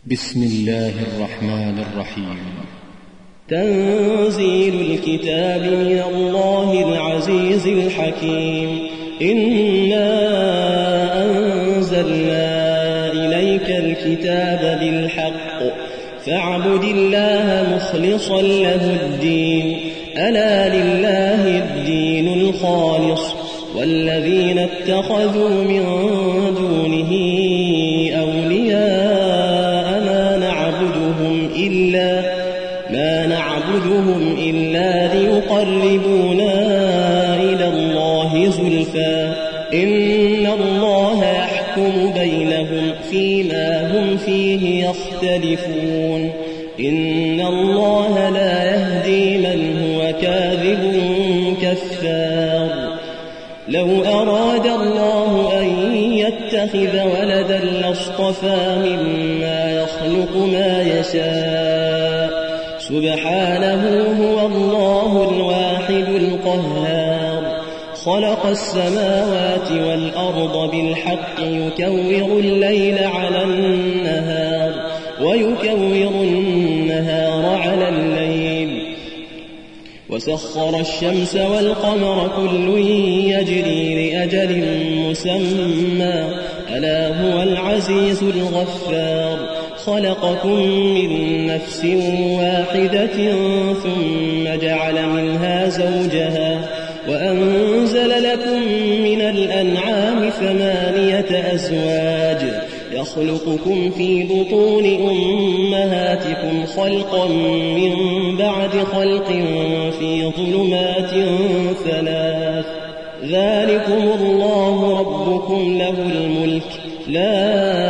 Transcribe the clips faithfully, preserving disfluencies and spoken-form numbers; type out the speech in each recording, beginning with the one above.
بسم الله الرحمن الرحيم. تنزيل الكتاب من الله العزيز الحكيم. إنا أنزلنا إليك الكتاب بالحق فاعبد الله مخلصا له الدين ألا لله الدين الخالص والذين اتخذوا من دونه أولياء ما نعبدهم إلا ما نعبدهم إلا ليقربونا إلى الله زلفى إن الله يحكم بينهم فيما هم فيه يختلفون إن الله لا يهدي من هو كاذب كفار. لو أراد الله أن يتخذ ولدا لاصطفى مما يخلق ما يشاء سبحانه هو الله الواحد القهار. خلق السماوات والأرض بالحق يكور الليل على النهار ويكور النهار على الليل وسخر الشمس والقمر كل يجري لأجل مسمى ألا هو العزيز الغفار. خلقكم من نفس واحدة ثم جعل منها زوجها وأنزل لكم من الأنعام ثمانية أزواج يخلقكم في بطون أمهاتكم خلقا من بعد خلق في ظلمات ثلاث ذلكم الله ربكم له الملك لا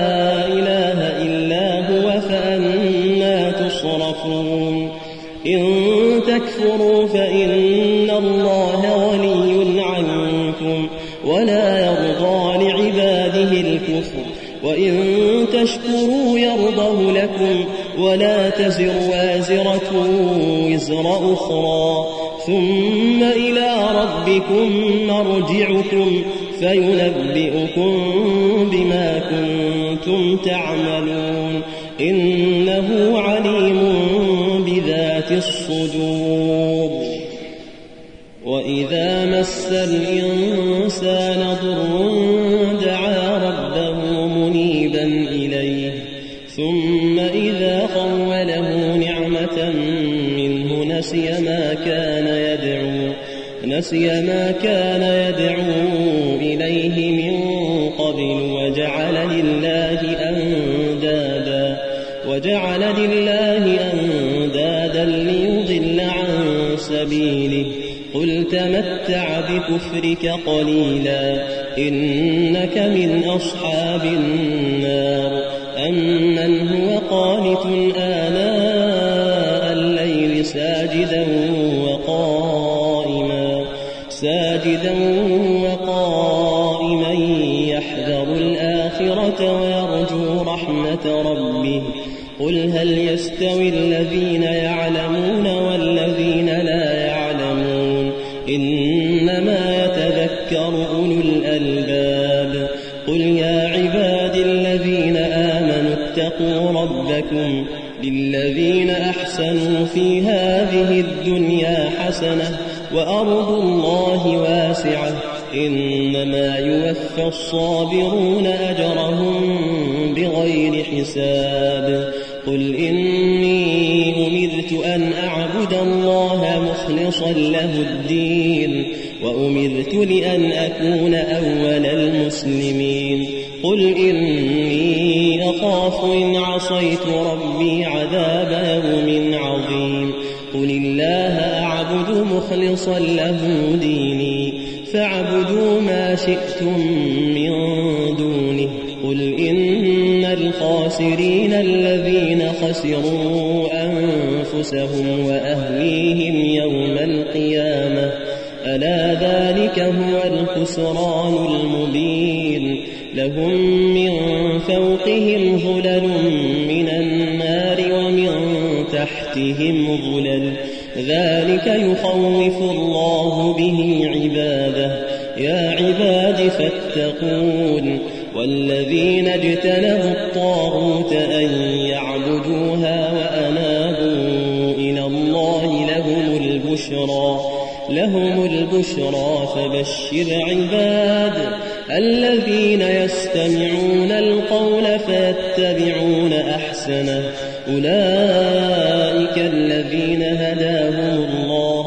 إله إلا هو فأنا تصرفون. إن تكفروا فإن الله غني عنكم ولا يرضى لعباده الكفر وإن تشكروا يرضه لكم ولا تزر وازرة وزر أخرى ثم إلى ربكم مرجعكم فينبئكم بما كنتم تعملون إنه عليم بذات الصدور. وإذا مس الإنسان ضر دعا ربه منيبا إليه ثم إذا خوله نعمة منه نسي ما كان يدعو نسي ما كان يدعو إليه من قبل وجعل لله أندادا وجعل لله أندادا ليضل عن سبيله قل تمتع بكفرك قليلا إنك من أصحاب النار. أمن هو قانت آناء الليل ساجدا وقائما ساجدا وقائما يحذر الآخرة ويرجو رحمة ربه قل هل يستوي الذين يعلمون والذين لا يعلمون إنما يتذكر أولو الألباب. قل يا عباد الذين آمنوا اتقوا ربكم للذين أحسنوا في هذه الدنيا حسنة وأرض الله واسعة إنما يوفى الصابرون أجرهم بغير حساب. قل إني أمرت أن أعبد الله مخلصا له الدين وأمرت لأن أكون أول المسلمين. قل إني أخاف إن عصيت ربي عذاب يوم عظيم. قل الله أعبد مخلصا له ديني فاعبدوا ما شئتم من دونه. قل إن الخاسرين الذين خسروا أنفسهم وأهليهم يوم القيامة ألا ذلك هو الخسران المبين. لهم من فوقهم ظلل من النار ومن تحتهم ظلل ذلك يخوف الله به عباده. يا عباد فاتقون والذين اجتنبوا الطاغوت أن يعبدوا ليعبدوها وأنابوا إلى الله لهم البشرى لهم البشرى فبشر عباد الذين يستمعون القول فيتبعون أحسنه أولئك الذين هداهم الله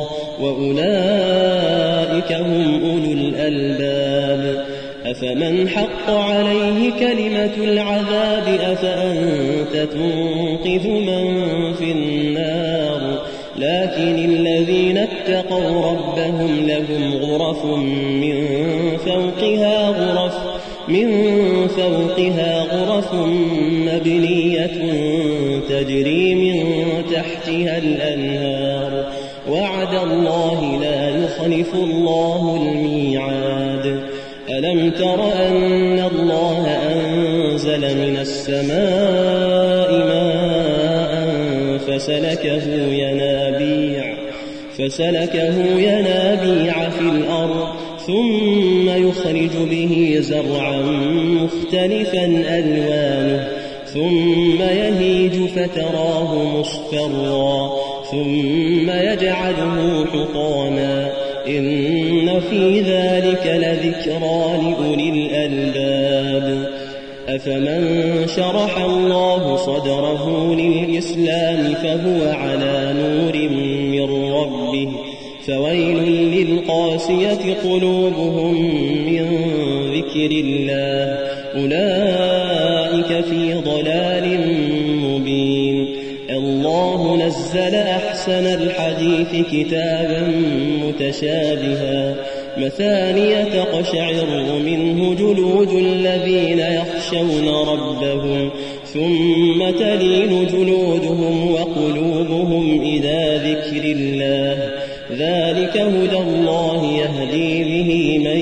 وأولئك هم أولو الألباب أفمن حق عليه كلمة العذاب أفأنت تنقذ من في النار لكن الذين اتقوا ربهم لهم غرف من فوقها غرف من فوقها غرف مبنية تجري من تحتها الأنهار وعد الله لا يخلف الله الميعاد ألم تر أن الله أنزل من السماء ماء فسلكه ينابيع فسلكه ينابيع في الأرض ثم يخرج به زرعا مختلفا ألوانه ثم يهيج فتراه مصفرا ثم يجعله حطاما إن في ذلك لذكرى لأولي الألباب أفمن شرح الله صدره للإسلام فهو على نور من ربه فويل للقاسية قلوبهم من ذكر الله أولئك في ضلال مبين الله نزل أحسن الحديث كتابا متشابها مثانية تقشعر منه جلود الذين يخشون ربهم ثم تلين جلودهم وقلوبهم إلى ذكر الله ذلك هدى الله يهدي به من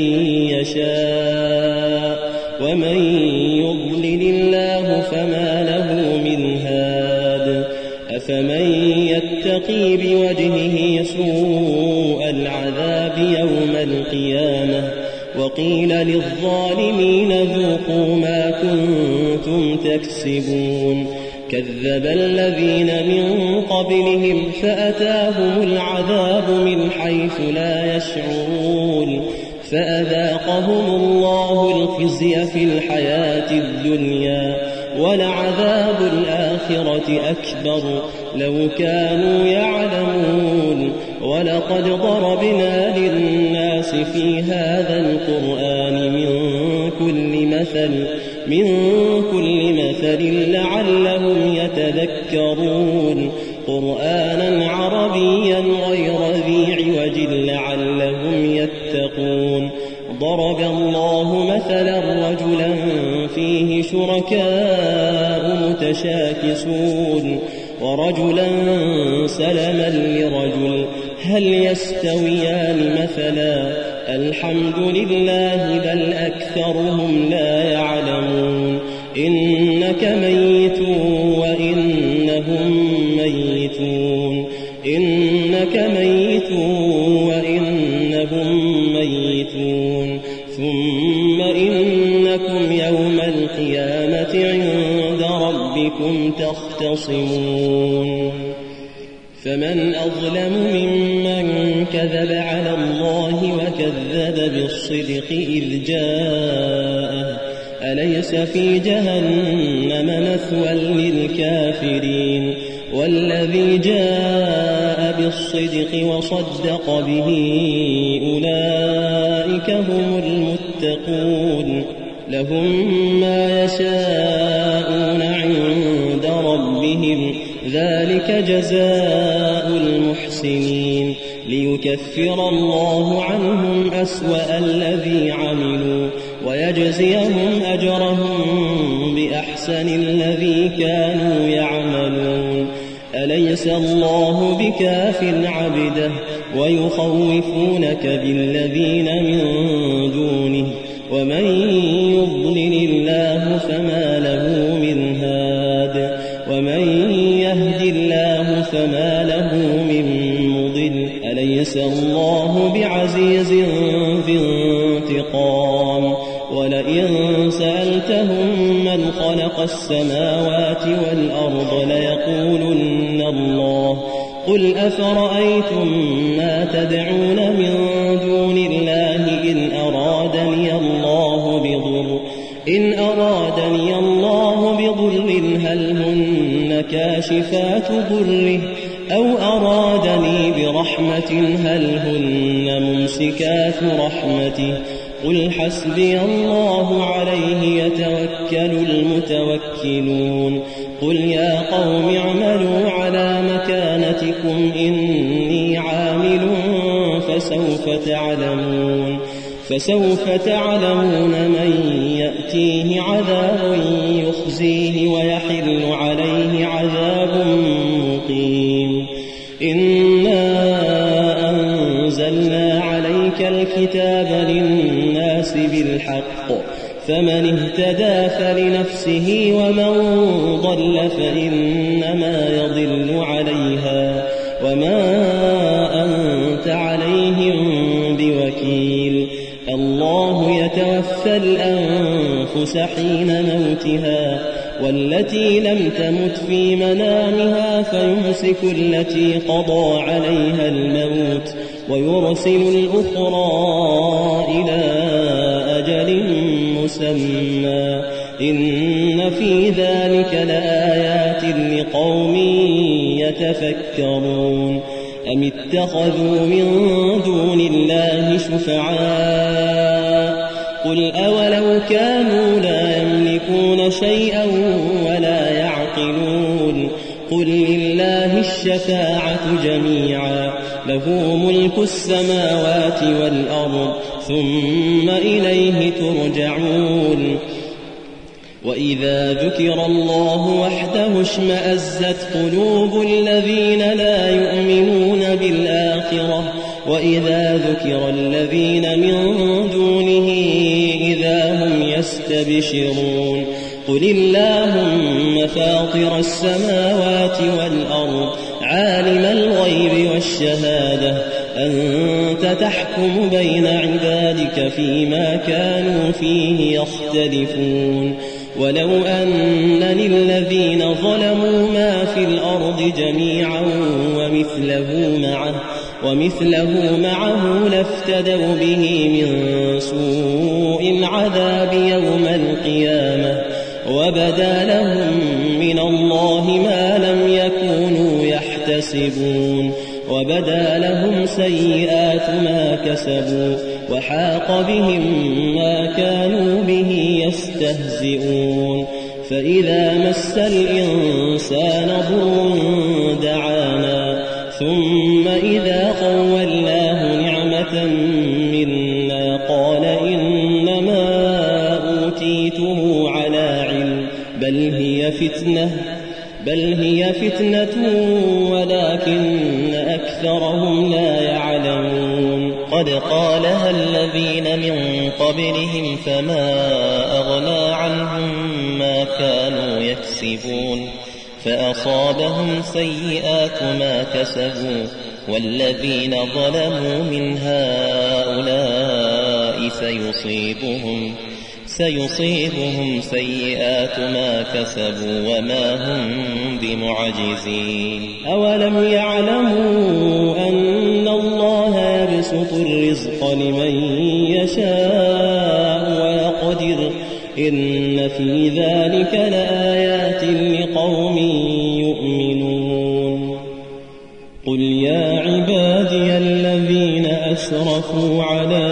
يشاء ومن يضلل الله فما له من هاد أفمن يتقي بوجهه سوء العذاب يوم القيامة وقيل للظالمين ذوقوا ما كنتم تكسبون كذب الذين من قبلهم فأتاهم العذاب من حيث لا يشعرون فأذاقهم الله الخزي في الحياة الدنيا ولعذاب الآخرة أكبر لو كانوا يعلمون ولقد ضربنا للناس في هذا القرآن من كل مثل من كل مثل لعلهم يتذكرون قرآنا عربيا غير ذي عوج لعلهم يتقون ضرب الله مثلا رجلا فيه شركاء متشاكسون ورجلا سلما لرجل هل يستويان مثلا الحمد لله بل أكثرهم لا يعلمون إنك ميت وإنهم ميتون إنك ميت وإنهم ميتون ثم إنكم يوم القيامة عند ربكم تختصمون فمن أظلم ممن كذب على الله وكذب بالصدق إذ جاءه أليس في جهنم مثوى للكافرين والذي جاء بالصدق وصدق به أولئك هم المتقون لهم ما يشاءون عند ربهم ذلك جزاء المحسنين ليكفر الله عنهم أسوأ الذي عملوا ويجزيهم أجرهم بأحسن الذي كانوا يعملون أليس الله بكاف عبده ويخوفونك بالذين من دونه ومن يضلل الله فما له من هاد ومن يهد الله فما له من مضل أليس الله بعزيز ذي انتقام ولئن سألتهم من خلق السماوات والأرض والأرض ليقولن الله. قل أفرأيتم ما تدعون من دون الله إن أرادني الله بضر إن أرادني الله بضر هل هن كاشفات ضره أو أرادني برحمة هل هن ممسكات رحمته. قل حسبي الله عليه يتوكل المتوكلون. قل يا قوم اعملوا على مكانتكم إني عامل فسوف تعلمون فسوف تعلمون من يأتيه عذاب يخزيه ويحل عليه عذاب مقيم. إنا أنزلنا عليك الكتاب للناس بالحق فمن اهتدى فلنفسه ومن ضل فإنما يضل عليها وما أنت عليهم بوكيل. الله يتوفى الأنفس حين موتها والتي لم تمت في منامها فيمسك التي قضى عليها الموت ويرسل الأخرى إلى أجل مسمى. إن في ذلك لآيات لقوم يتفكرون. أم اتخذوا من دون الله شفعاء قل أولو كانوا لا يملكون شيئا ولا يعقلون. قل لله الشفاعة جميعا له ملك السماوات والأرض ثم إليه ترجعون. وإذا ذكر الله وحده اشمأزت قلوب الذين لا يؤمنون بالآخرة وإذا ذكر الذين من دونه إذا هم يستبشرون. قل اللهم فاطر السماوات والأرض عالم الغيب والشهادة أنت تحكم بين عبادك فيما كانوا فيه يختلفون. ولو أن للذين ظلموا ما في الأرض جميعا ومثله معه ومثله معه لافتدوا به من سوء العذاب يوم القيامة وبدا لهم من الله ما لم يكونوا يحتسبون وبدا لهم سيئات ما كسبوا وحاق بهم ما كانوا به يستهزئون. فإذا مس الإنسان ضر دعانا ثم إذا خولناه نعمة منا قال إنما أوتيته على علم بل هي فتنة بل هي فتنة ولكن أكثرهم لا يعلمون. قد قالها الذين من قبلهم فما أغنى عنهم ما كانوا يكسبون فأصابهم سيئات ما كسبوا والذين ظلموا من هؤلاء سيصيبهم سيصيبهم سيئات ما كسبوا وما هم بمعجزين. أولم يعلموا أن الله يبسط الرزق لمن يشاء ويقدر إن في ذلك لآيات لقوم يؤمنون. قل يا عبادي الذين أسرفوا على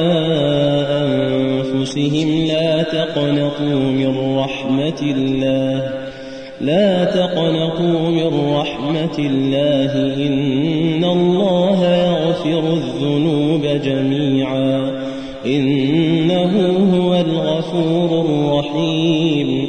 أنفسهم لا تقنطوا من رحمة الله لا تقنطوا من رحمة الله إن الله يغفر الذنوب جميعا إنه هو الغفور الرحيم.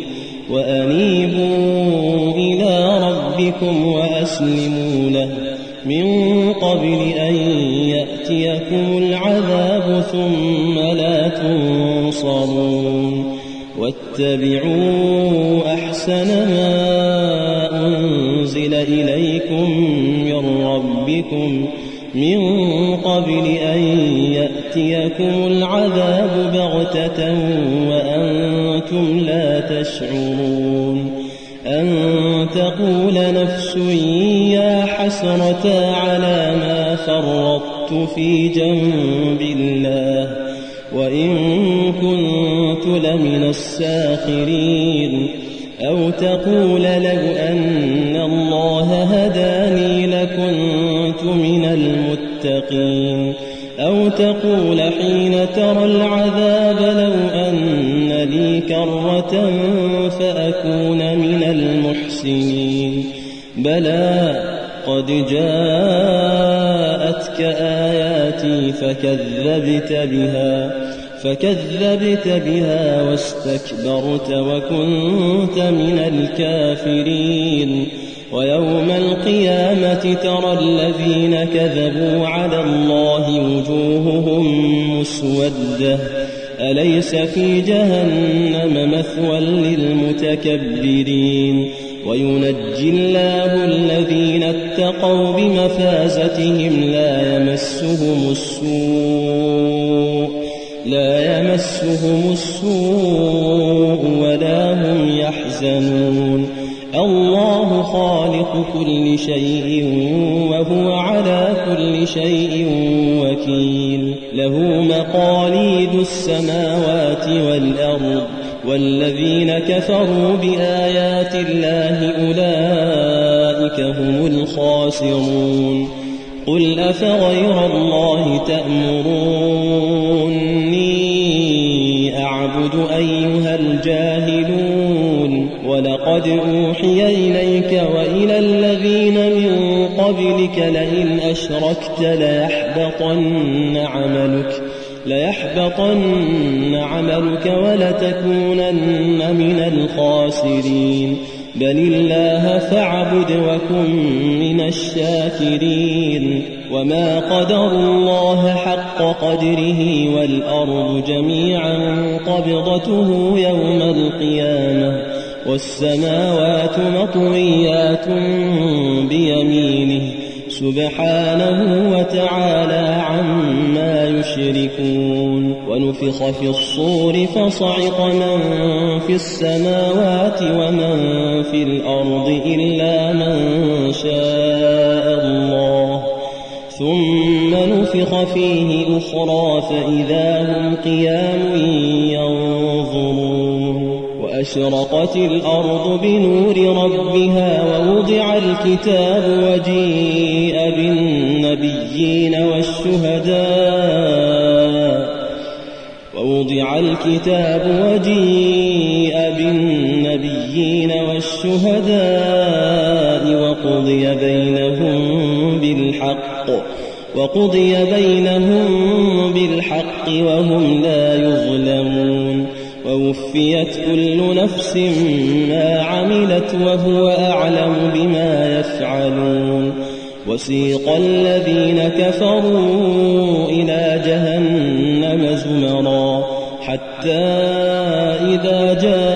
وأنيبوا إلى ربكم وأسلموا له من قبل أن يأتيكم العذاب ثم لا تنصرون. واتبعوا أحسن ما أنزل إليكم من ربكم من قبل أن يأتيكم العذاب بغتة وأنتم لا تشعرون. أن تقول نفس يا حسرة على ما فرطت في جنب الله وإن كنت لمن الساخرين أو تقول لو أن الله هداني لكنت من المتقين أو تقول حين ترى العذاب لو أن لي كرة فأكون من المحسنين بلى قد جاءتك آياتي فكذبت بها فكذبت بها واستكبرت وكنت من الكافرين ويوم القيامة ترى الذين كذبوا على الله وجوههم مسودة أليس في جهنم مثوى للمتكبرين وينجي الله الذين اتقوا بمفازتهم لا يمسهم السوء لا يمسهم السوء ولا هم يحزنون الله خالق كل شيء وهو على كل شيء وكيل له مقاليد السماوات والأرض والذين كفروا بآيات الله أولئك هم الخاسرون قل أفغير الله تأمروني أعبد أيها الجاهلون ولقد أوحي إليك وإلى الذين من قبلك لئن أشركت ليحبطن عملك ليحبطن عملك ولتكونن من الخاسرين بل الله فاعبد وكن من الشاكرين وما قدروا الله حق قدره والأرض جميعا قبضته يوم القيامة والسماوات مطويات بيمينه سبحانه وتعالى عما يشركون ونفخ في الصور فصعق من في السماوات ومن في الأرض إلا من شاء الله ثم نفخ فيه أخرى فإذا هم قيام ينظرون وأشرقت الأرض بنور ربها ووضع الكتاب وجيء بالنبيين والشهداء ووضع الكتاب وجيء بالنبيين والشهداء وقضي بينهم بالحق وقضي بينهم بالحق وهم لا يظلمون ووفيت كل نفس ما عملت وهو أعلم بما يفعلون وسيق الذين كفروا إلى جهنم زمرا حتى إذا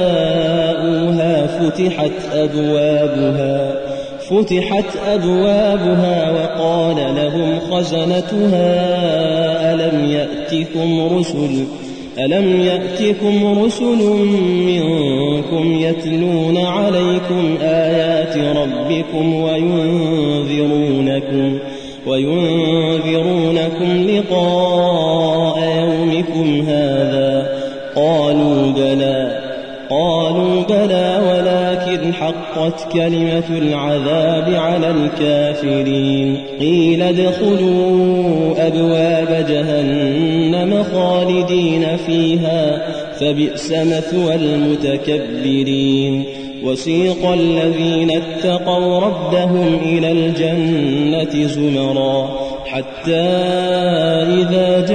جاءوها فتحت أبوابها فتحت أبوابها وقال لهم خزنتها ألم يأتكم رسل ألم يأتكم رسل منكم يتلون عليكم آيات ربكم وينذرونكم وينذرونكم لقاء يومكم هذا قالوا بلى قالوا بلى ولكن حقت كلمة العذاب على الكافرين قيل ادخلوا أبواب جهنم خالدين فيها فبئس مثوى المتكبرين وسيق الذين اتقوا ربهم إلى الجنة زمرا حتى إذا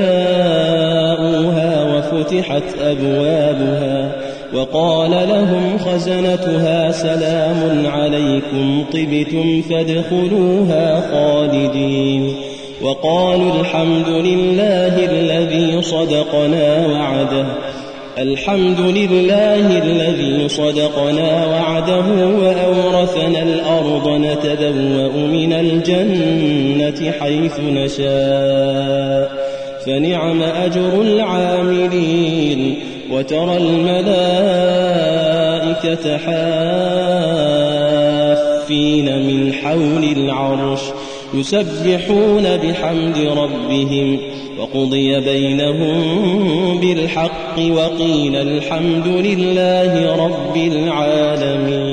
جاءوها وفتحت أبوابها وقال لهم خزنتها سلام عليكم طبتم فادخلوها خالدين وقالوا الحمد لله الذي صدقنا وعده الحمد لله الذي صدقنا وعده وأورثنا الأرض نتبوأ من الجنة حيث نشاء فنعم أجر العاملين وترى الملائكة حافين الصافين من حول العرش يسبحون بحمد ربهم وقضي بينهم بالحق وقيل الحمد لله رب العالمين.